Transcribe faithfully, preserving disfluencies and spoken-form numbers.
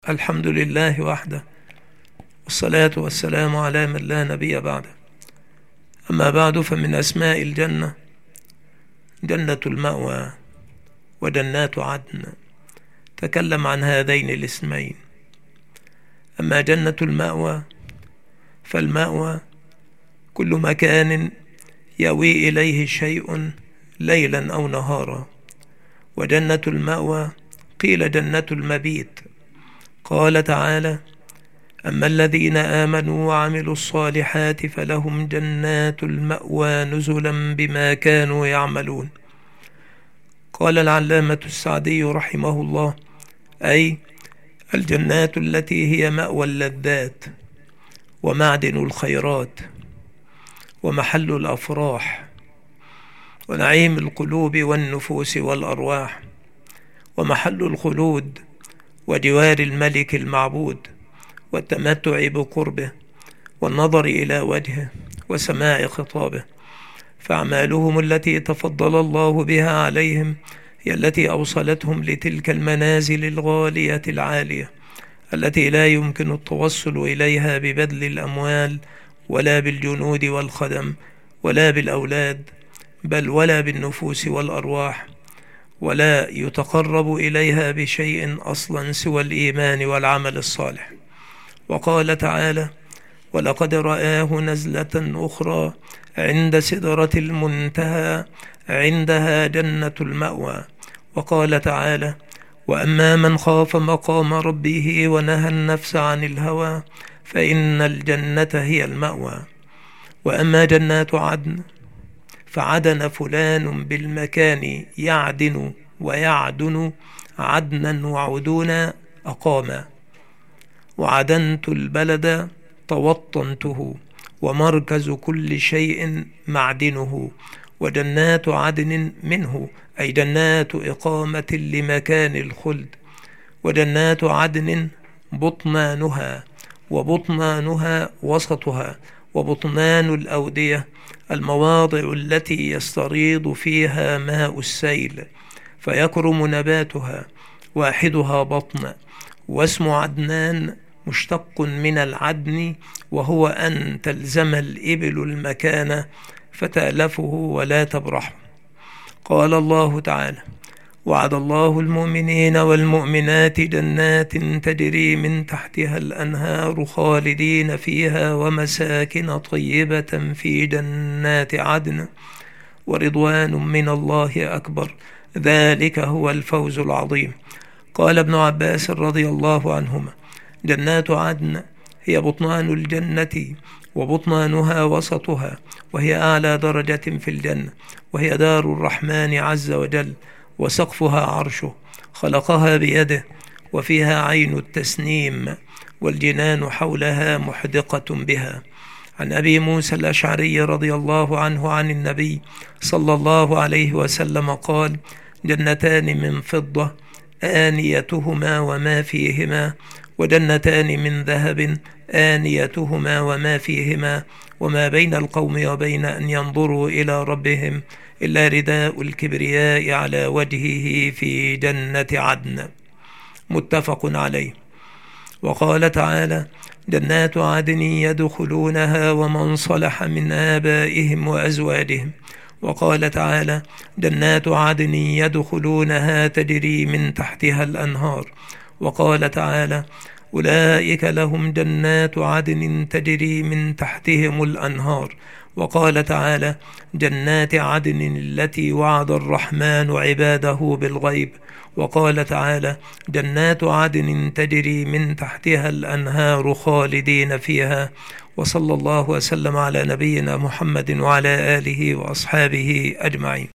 الحمد لله وحده، والصلاة والسلام على من لا نبي بعده. أما بعد، فمن أسماء الجنة جنة المأوى وجنات عدن. تكلم عن هذين الاسمين. أما جنة المأوى فالمأوى كل مكان يأوي إليه شيء ليلا أو نهارا، وجنة المأوى قيل جنة المبيت. قال تعالى: أما الذين آمنوا وعملوا الصالحات فلهم جنات المأوى نزلا بما كانوا يعملون. قال العلامة السعدي رحمه الله: أي الجنات التي هي مأوى اللذات ومعدن الخيرات ومحل الأفراح ونعيم القلوب والنفوس والأرواح، ومحل الخلود وجوار الملك المعبود والتمتع بقربه والنظر إلى وجهه وسماع خطابه. فأعمالهم التي تفضل الله بها عليهم هي التي أوصلتهم لتلك المنازل الغالية العالية التي لا يمكن التوصل إليها ببذل الأموال ولا بالجنود والخدم ولا بالأولاد، بل ولا بالنفوس والأرواح، ولا يتقرب إليها بشيء أصلا سوى الإيمان والعمل الصالح. وقال تعالى: ولقد رآه نزلة أخرى عند سدرة المنتهى عندها جنة المأوى. وقال تعالى: وأما من خاف مقام ربه ونهى النفس عن الهوى فإن الجنة هي المأوى. وأما جنات عدن فعدن فلان بالمكان يعدن ويعدن عدنا وعدونا أقاما، وعدنت البلد توطنته ومركز كل شيء معدنه. وجنات عدن منه أي جنات إقامة لمكان الخلد. وجنات عدن بطنانها، وبطنانها وسطها، وبطنان الأودية المواضع التي يستريض فيها ماء السيل فيكرم نباتها، واحدها بطن. واسم عدنان مشتق من العدن، وهو أن تلزم الإبل المكان فتألفه ولا تبرحه. قال الله تعالى: وعد الله المؤمنين والمؤمنات جنات تجري من تحتها الأنهار خالدين فيها ومساكن طيبة في جنات عدن ورضوان من الله أكبر، ذلك هو الفوز العظيم. قال ابن عباس رضي الله عنهما: جنات عدن هي بطنان الجنة، وبطنانها وسطها، وهي أعلى درجة في الجنة، وهي دار الرحمن عز وجل، وسقفها عرشه خلقها بيده، وفيها عين التسنيم، والجنان حولها محدقة بها. عن أبي موسى الأشعري رضي الله عنه عن النبي صلى الله عليه وسلم قال: جنتان من فضة آنيتهما وما فيهما، وجنتان من ذهب آنيتهما وما فيهما، وما بين القوم وبين أن ينظروا إلى ربهم إلا رداء الكبرياء على وجهه في جنة عدن. متفق عليه. وقال تعالى: جنات عدن يدخلونها ومن صلح من آبائهم وأزواجهم. وقال تعالى: جنات عدن يدخلونها تجري من تحتها الأنهار. وقال تعالى: أولئك لهم جنات عدن تجري من تحتهم الأنهار. وقال تعالى: جنات عدن التي وعد الرحمن عباده بالغيب. وقال تعالى: جنات عدن تجري من تحتها الأنهار خالدين فيها. وصلى الله وسلم على نبينا محمد وعلى آله وأصحابه أجمعين.